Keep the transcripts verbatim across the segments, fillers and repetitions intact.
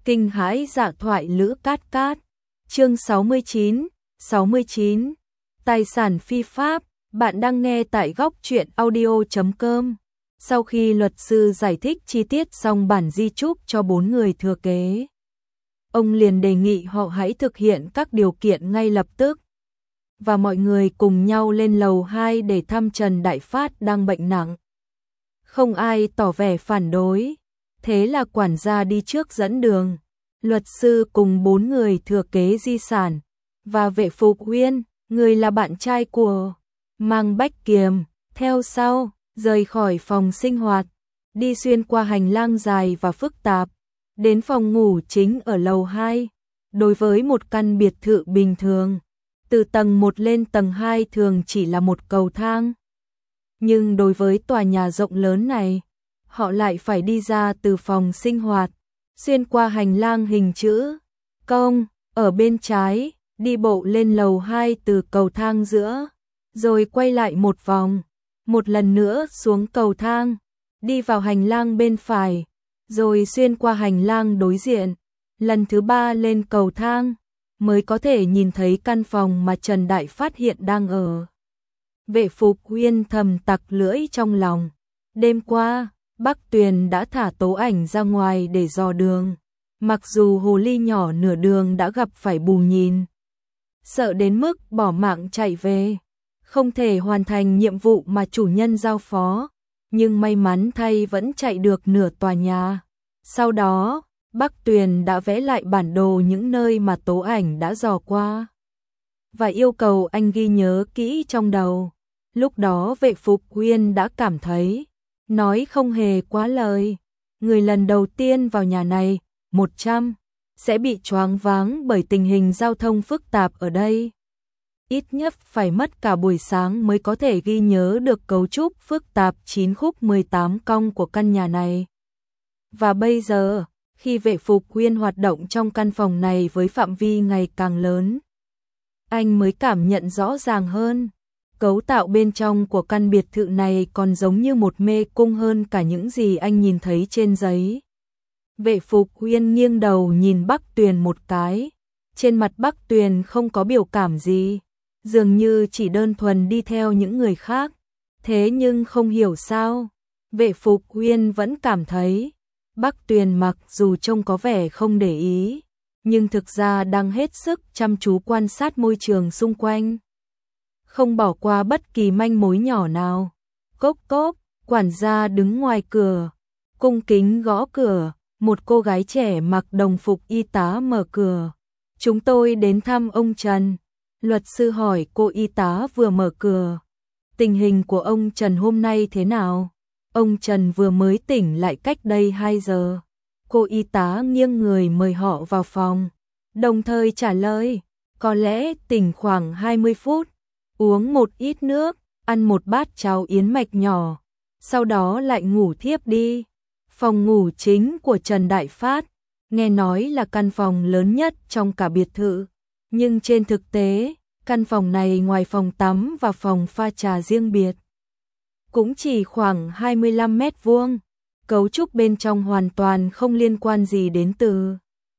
Kinh hãi dạ thoại Lữ Cát Cát. Chương sáu mươi chín, sáu mươi chín. Tài sản phi pháp, bạn đang nghe tại góc truyện audio chấm com. Sau khi luật sư giải thích chi tiết xong bản di chúc cho bốn người thừa kế, ông liền đề nghị họ hãy thực hiện các điều kiện ngay lập tức. Và mọi người cùng nhau lên lầu hai để thăm Trần Đại Phát đang bệnh nặng. Không ai tỏ vẻ phản đối, thế là quản gia đi trước dẫn đường. Luật sư cùng bốn người thừa kế di sản và Vệ Phục Uyên, người là bạn trai của Mang Bách Kiềm, theo sau, rời khỏi phòng sinh hoạt, đi xuyên qua hành lang dài và phức tạp, đến phòng ngủ chính ở lầu hai. Đối với một căn biệt thự bình thường, từ tầng một lên tầng hai thường chỉ là một cầu thang. Nhưng đối với tòa nhà rộng lớn này, họ lại phải đi ra từ phòng sinh hoạt, xuyên qua hành lang hình chữ công, ở bên trái, đi bộ lên lầu hai từ cầu thang giữa, rồi quay lại một vòng, một lần nữa xuống cầu thang, đi vào hành lang bên phải, rồi xuyên qua hành lang đối diện, lần thứ ba lên cầu thang, mới có thể nhìn thấy căn phòng mà Trần Đại Phát hiện đang ở. Vệ Phục Uyên thầm tặc lưỡi trong lòng. Đêm qua, Bắc Tuyền đã thả Tố Ảnh ra ngoài để dò đường. Mặc dù hồ ly nhỏ nửa đường đã gặp phải bù nhìn, sợ đến mức bỏ mạng chạy về, không thể hoàn thành nhiệm vụ mà chủ nhân giao phó, nhưng may mắn thay vẫn chạy được nửa tòa nhà. Sau đó, Bắc Tuyền đã vẽ lại bản đồ những nơi mà Tố Ảnh đã dò qua và yêu cầu anh ghi nhớ kỹ trong đầu. Lúc đó Vệ Phục Uyên đã cảm thấy nói không hề quá lời, người lần đầu tiên vào nhà này, một trăm sẽ bị choáng váng bởi tình hình giao thông phức tạp ở đây. Ít nhất phải mất cả buổi sáng mới có thể ghi nhớ được cấu trúc phức tạp chín khúc mười tám cong của căn nhà này. Và bây giờ, khi Vệ Phục Uyên hoạt động trong căn phòng này với phạm vi ngày càng lớn, anh mới cảm nhận rõ ràng hơn. Cấu tạo bên trong của căn biệt thự này còn giống như một mê cung hơn cả những gì anh nhìn thấy trên giấy. Vệ Phục Uyên nghiêng đầu nhìn Bắc Tuyền một cái. Trên mặt Bắc Tuyền không có biểu cảm gì, dường như chỉ đơn thuần đi theo những người khác. Thế nhưng không hiểu sao, Vệ Phục Uyên vẫn cảm thấy Bắc Tuyền mặc dù trông có vẻ không để ý, nhưng thực ra đang hết sức chăm chú quan sát môi trường xung quanh, không bỏ qua bất kỳ manh mối nhỏ nào. Cốc cốc, quản gia đứng ngoài cửa, cung kính gõ cửa, một cô gái trẻ mặc đồng phục y tá mở cửa. Chúng tôi đến thăm ông Trần. Luật sư hỏi cô y tá vừa mở cửa. Tình hình của ông Trần hôm nay thế nào? Ông Trần vừa mới tỉnh lại cách đây hai giờ. Cô y tá nghiêng người mời họ vào phòng, đồng thời trả lời, có lẽ tỉnh khoảng hai mươi phút. Uống một ít nước, ăn một bát cháo yến mạch nhỏ, sau đó lại ngủ thiếp đi. Phòng ngủ chính của Trần Đại Phát, nghe nói là căn phòng lớn nhất trong cả biệt thự, nhưng trên thực tế, căn phòng này ngoài phòng tắm và phòng pha trà riêng biệt, cũng chỉ khoảng hai mươi lăm mét vuông. Cấu trúc bên trong hoàn toàn không liên quan gì đến từ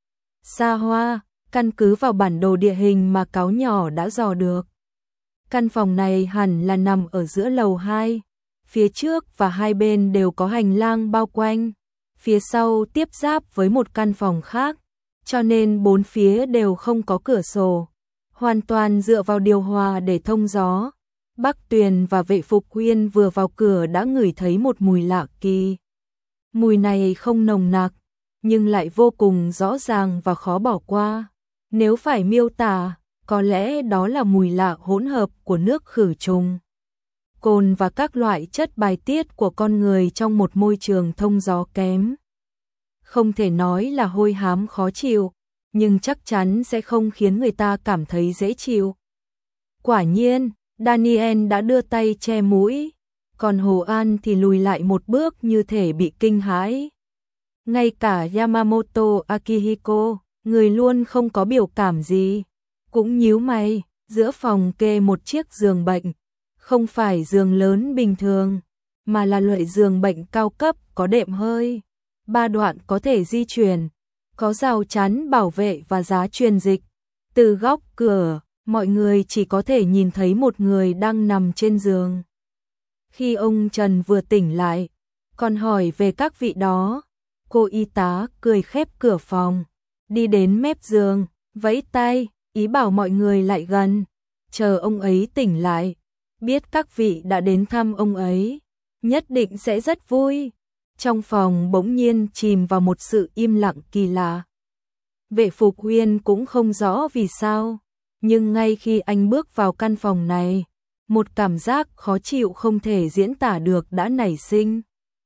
xa hoa, căn cứ vào bản đồ địa hình mà cáo nhỏ đã dò được. Căn phòng này hẳn là nằm ở giữa lầu hai, phía trước và hai bên đều có hành lang bao quanh, phía sau tiếp giáp với một căn phòng khác, cho nên bốn phía đều không có cửa sổ, hoàn toàn dựa vào điều hòa để thông gió. Bắc Tuyền và Vệ Phục Uyên vừa vào cửa đã ngửi thấy một mùi lạ kỳ. Mùi này không nồng nặc, nhưng lại vô cùng rõ ràng và khó bỏ qua. Nếu phải miêu tả, có lẽ đó là mùi lạ hỗn hợp của nước khử trùng, cồn và các loại chất bài tiết của con người trong một môi trường thông gió kém. Không thể nói là hôi hám khó chịu, nhưng chắc chắn sẽ không khiến người ta cảm thấy dễ chịu. Quả nhiên, Daniel đã đưa tay che mũi, còn Hồ An thì lùi lại một bước như thể bị kinh hãi. Ngay cả Yamamoto Akihiko, người luôn không có biểu cảm gì, cũng nhíu mày. Giữa phòng kê một chiếc giường bệnh, không phải giường lớn bình thường, mà là loại giường bệnh cao cấp có đệm hơi, ba đoạn có thể di chuyển, có rào chắn bảo vệ và giá truyền dịch. Từ góc cửa, mọi người chỉ có thể nhìn thấy một người đang nằm trên giường. Khi ông Trần vừa tỉnh lại, còn hỏi về các vị đó, cô y tá cười khép cửa phòng, đi đến mép giường, vẫy tay, ý bảo mọi người lại gần, chờ ông ấy tỉnh lại. Biết các vị đã đến thăm ông ấy, nhất định sẽ rất vui. Trong phòng bỗng nhiên chìm vào một sự im lặng kỳ lạ. Vệ Phục Huyên cũng không rõ vì sao, nhưng ngay khi anh bước vào căn phòng này, một cảm giác khó chịu không thể diễn tả được đã nảy sinh.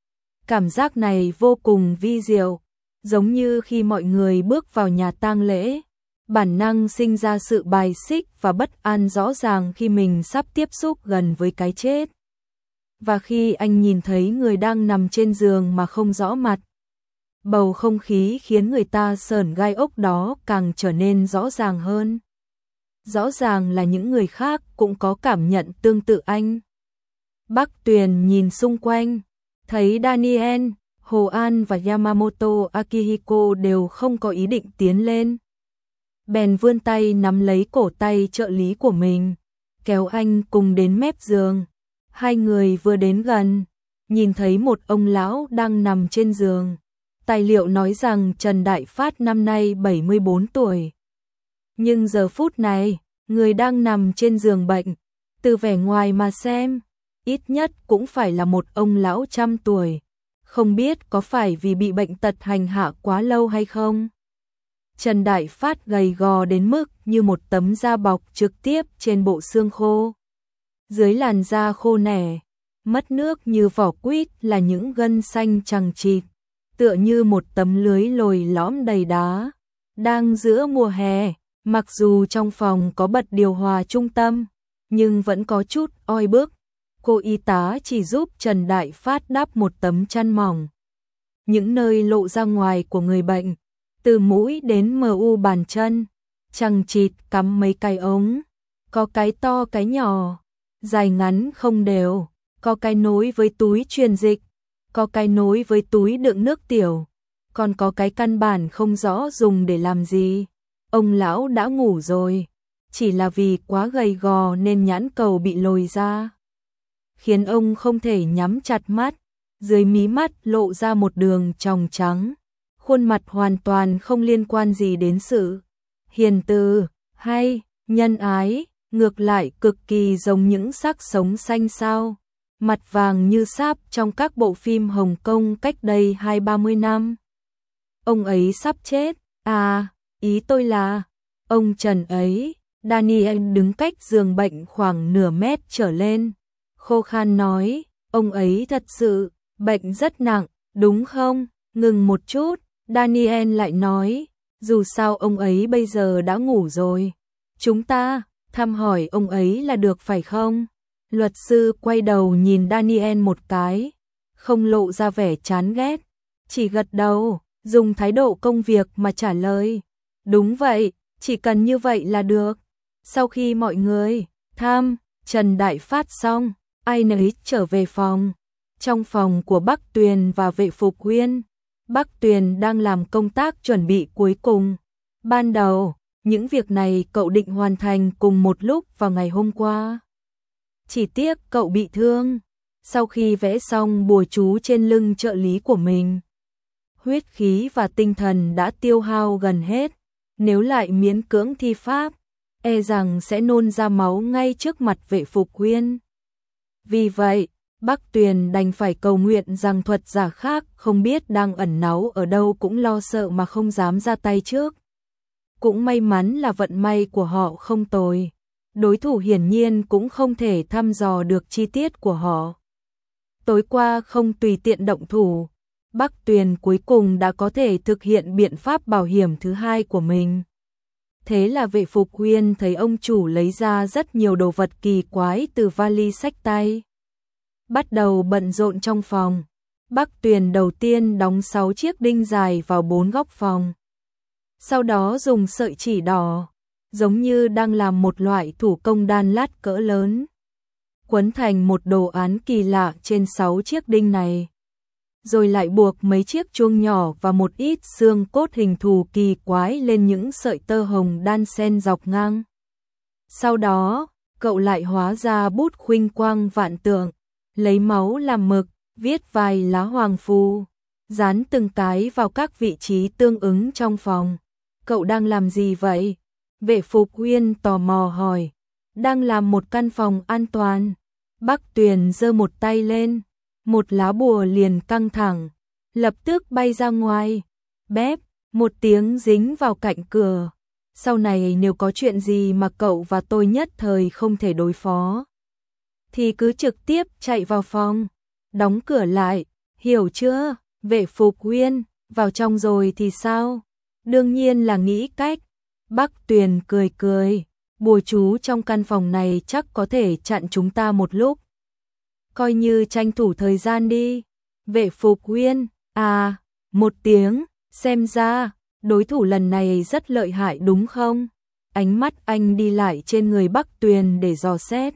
Cảm giác này vô cùng vi diệu, giống như khi mọi người bước vào nhà tang lễ, bản năng sinh ra sự bài xích và bất an rõ ràng khi mình sắp tiếp xúc gần với cái chết. Và khi anh nhìn thấy người đang nằm trên giường mà không rõ mặt, bầu không khí khiến người ta sởn gai ốc đó càng trở nên rõ ràng hơn. Rõ ràng là những người khác cũng có cảm nhận tương tự anh. Bắc Tuyền nhìn xung quanh, thấy Daniel, Hồ An và Yamamoto Akihiko đều không có ý định tiến lên. Bèn vươn tay nắm lấy cổ tay trợ lý của mình, kéo anh cùng đến mép giường. Hai người vừa đến gần, nhìn thấy một ông lão đang nằm trên giường. Tài liệu nói rằng Trần Đại Phát năm nay bảy mươi bốn tuổi. Nhưng giờ phút này, người đang nằm trên giường bệnh, từ vẻ ngoài mà xem, ít nhất cũng phải là một ông lão trăm tuổi. Không biết có phải vì bị bệnh tật hành hạ quá lâu hay không? Trần Đại Phát gầy gò đến mức như một tấm da bọc trực tiếp trên bộ xương khô. Dưới làn da khô nẻ, mất nước như vỏ quýt là những gân xanh chằng chịt, tựa như một tấm lưới lồi lõm đầy đá. Đang giữa mùa hè, mặc dù trong phòng có bật điều hòa trung tâm, nhưng vẫn có chút oi bức. Cô y tá chỉ giúp Trần Đại Phát đắp một tấm chăn mỏng. Những nơi lộ ra ngoài của người bệnh, từ mũi đến mờ u bàn chân, chằng chịt cắm mấy cái ống, có cái to cái nhỏ, dài ngắn không đều, có cái nối với túi truyền dịch, có cái nối với túi đựng nước tiểu, còn có cái căn bản không rõ dùng để làm gì. Ông lão đã ngủ rồi, chỉ là vì quá gầy gò nên nhãn cầu bị lồi ra, khiến ông không thể nhắm chặt mắt, dưới mí mắt lộ ra một đường tròng trắng, khuôn mặt hoàn toàn không liên quan gì đến sự hiền từ hay nhân ái, ngược lại cực kỳ giống những xác sống xanh xao, mặt vàng như sáp trong các bộ phim Hồng Kông cách đây hai ba mươi năm. Ông ấy sắp chết, à, ý tôi là, ông Trần ấy. Daniel đứng cách giường bệnh khoảng nửa mét trở lên, khô khan nói, ông ấy thật sự, bệnh rất nặng, đúng không? Ngừng một chút, Daniel lại nói, dù sao ông ấy bây giờ đã ngủ rồi, chúng ta thăm hỏi ông ấy là được phải không? Luật sư quay đầu nhìn Daniel một cái, không lộ ra vẻ chán ghét, chỉ gật đầu, dùng thái độ công việc mà trả lời. Đúng vậy, chỉ cần như vậy là được. Sau khi mọi người thăm Trần Đại Phát xong, ai nấy trở về phòng. Trong phòng của Bắc Tuyền và Vệ Phục Huyên, Bắc Tuyền đang làm công tác chuẩn bị cuối cùng. Ban đầu, những việc này cậu định hoàn thành cùng một lúc vào ngày hôm qua. Chỉ tiếc cậu bị thương. Sau khi vẽ xong bùa chú trên lưng trợ lý của mình, huyết khí và tinh thần đã tiêu hao gần hết. Nếu lại miễn cưỡng thi pháp, e rằng sẽ nôn ra máu ngay trước mặt Vệ Phục Huyên. Vì vậy, Bắc Tuyền đành phải cầu nguyện rằng thuật giả khác không biết đang ẩn náu ở đâu cũng lo sợ mà không dám ra tay trước. Cũng may mắn là vận may của họ không tồi. Đối thủ hiển nhiên cũng không thể thăm dò được chi tiết của họ. Tối qua không tùy tiện động thủ, Bắc Tuyền cuối cùng đã có thể thực hiện biện pháp bảo hiểm thứ hai của mình. Thế là Vệ Phục Huyên thấy ông chủ lấy ra rất nhiều đồ vật kỳ quái từ vali xách tay. Bắt đầu bận rộn trong phòng. Bắc Tuyền đầu tiên đóng sáu chiếc đinh dài vào bốn góc phòng. Sau đó dùng sợi chỉ đỏ, giống như đang làm một loại thủ công đan lát cỡ lớn, quấn thành một đồ án kỳ lạ trên sáu chiếc đinh này. rồi lại buộc mấy chiếc chuông nhỏ và một ít xương cốt hình thù kỳ quái lên những sợi tơ hồng đan xen dọc ngang. Sau đó, cậu lại hóa ra bút khuynh quang vạn tượng, lấy máu làm mực, viết vài lá hoàng phù, dán từng cái vào các vị trí tương ứng trong phòng. Cậu đang làm gì vậy? Vệ Phục Uyên tò mò hỏi. Đang làm một căn phòng an toàn. Bắc Tuyền giơ một tay lên, một lá bùa liền căng thẳng, lập tức bay ra ngoài. Bép, một tiếng dính vào cạnh cửa. Sau này nếu có chuyện gì mà cậu và tôi nhất thời không thể đối phó, thì cứ trực tiếp chạy vào phòng, đóng cửa lại, hiểu chưa? Vệ Phục Uyên, vào trong rồi thì sao? Đương nhiên là nghĩ cách. Bắc Tuyền cười cười, bùa chú trong căn phòng này chắc có thể chặn chúng ta một lúc. Coi như tranh thủ thời gian đi. Vệ Phục Uyên, à, một tiếng, xem ra, đối thủ lần này rất lợi hại đúng không? Ánh mắt anh đi lại trên người Bắc Tuyền để dò xét.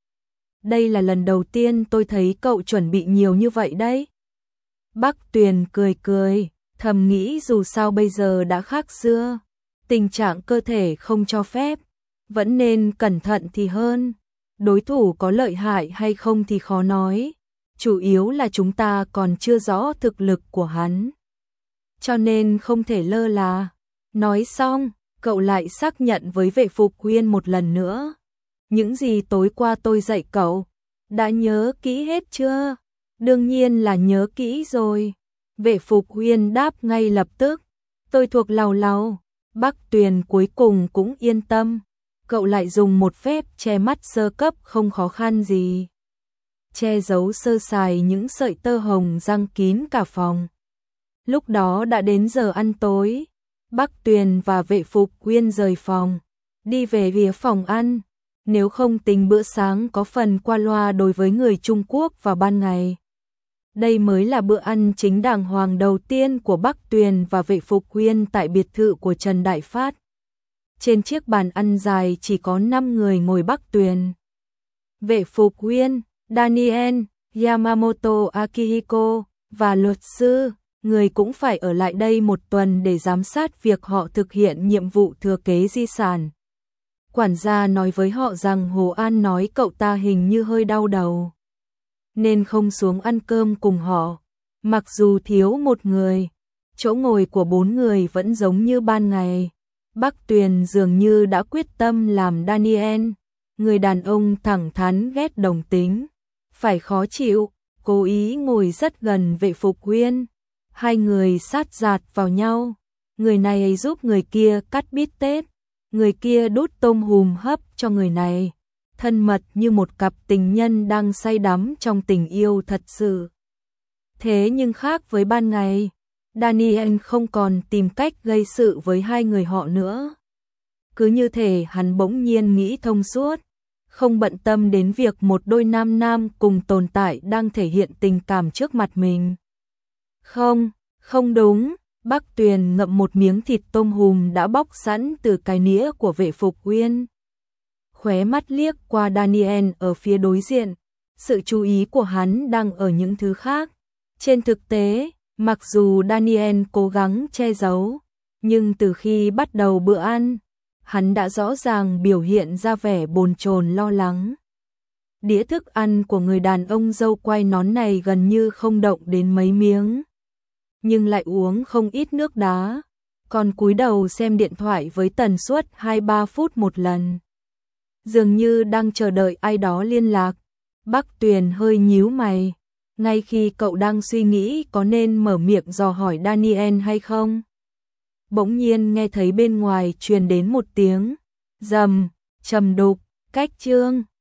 Đây là lần đầu tiên tôi thấy cậu chuẩn bị nhiều như vậy đấy. Bắc Tuyền cười cười, thầm nghĩ dù sao bây giờ đã khác xưa, tình trạng cơ thể không cho phép, vẫn nên cẩn thận thì hơn. Đối thủ có lợi hại hay không thì khó nói, chủ yếu là chúng ta còn chưa rõ thực lực của hắn, cho nên không thể lơ là. Nói xong, cậu lại xác nhận với Vệ Phục Uyên một lần nữa. Những gì tối qua tôi dạy cậu, đã nhớ kỹ hết chưa? Đương nhiên là nhớ kỹ rồi. Vệ Phục Uyên đáp ngay lập tức. Tôi thuộc lào lào. Bắc Tuyền cuối cùng cũng yên tâm. Cậu lại dùng một phép che mắt sơ cấp không khó khăn gì, che giấu sơ sài những sợi tơ hồng răng kín cả phòng. Lúc đó đã đến giờ ăn tối. Bắc Tuyền và Vệ Phục Uyên rời phòng, đi về phía phòng ăn. Nếu không tính bữa sáng có phần qua loa đối với người Trung Quốc vào ban ngày, đây mới là bữa ăn chính đàng hoàng đầu tiên của Bắc Tuyền và Vệ Phục Uyên tại biệt thự của Trần Đại Phát. Trên chiếc bàn ăn dài chỉ có năm người ngồi. Bắc Tuyền, Vệ Phục Uyên, Daniel, Yamamoto Akihiko và luật sư, người cũng phải ở lại đây một tuần để giám sát việc họ thực hiện nhiệm vụ thừa kế di sản. Quản gia nói với họ rằng Hồ An nói cậu ta hình như hơi đau đầu, nên không xuống ăn cơm cùng họ. Mặc dù thiếu một người, chỗ ngồi của bốn người vẫn giống như ban ngày. Bắc Tuyền dường như đã quyết tâm làm Daniel, người đàn ông thẳng thắn ghét đồng tính, phải khó chịu, cố ý ngồi rất gần Vệ Phục Uyên. Hai người sát giạt vào nhau, người này giúp người kia cắt bít tết, người kia đút tôm hùm hấp cho người này, thân mật như một cặp tình nhân đang say đắm trong tình yêu thật sự. Thế nhưng khác với ban ngày, Daniel không còn tìm cách gây sự với hai người họ nữa. Cứ như thể hắn bỗng nhiên nghĩ thông suốt, không bận tâm đến việc một đôi nam nam cùng tồn tại đang thể hiện tình cảm trước mặt mình. Không, không đúng. Bắc Tuyền ngậm một miếng thịt tôm hùm đã bóc sẵn từ cái nĩa của Vệ Phục Uyên, khóe mắt liếc qua Daniel ở phía đối diện. Sự chú ý của hắn đang ở những thứ khác. Trên thực tế, mặc dù Daniel cố gắng che giấu, nhưng từ khi bắt đầu bữa ăn, hắn đã rõ ràng biểu hiện ra vẻ bồn chồn lo lắng. Đĩa thức ăn của người đàn ông râu quai nón này gần như không động đến mấy miếng, nhưng lại uống không ít nước đá, còn cúi đầu xem điện thoại với tần suất hai ba phút một lần, dường như đang chờ đợi ai đó liên lạc. Bắc Tuyền hơi nhíu mày, ngay khi cậu đang suy nghĩ có nên mở miệng dò hỏi Daniel hay không, bỗng nhiên nghe thấy bên ngoài truyền đến một tiếng rầm trầm đục. Cách chương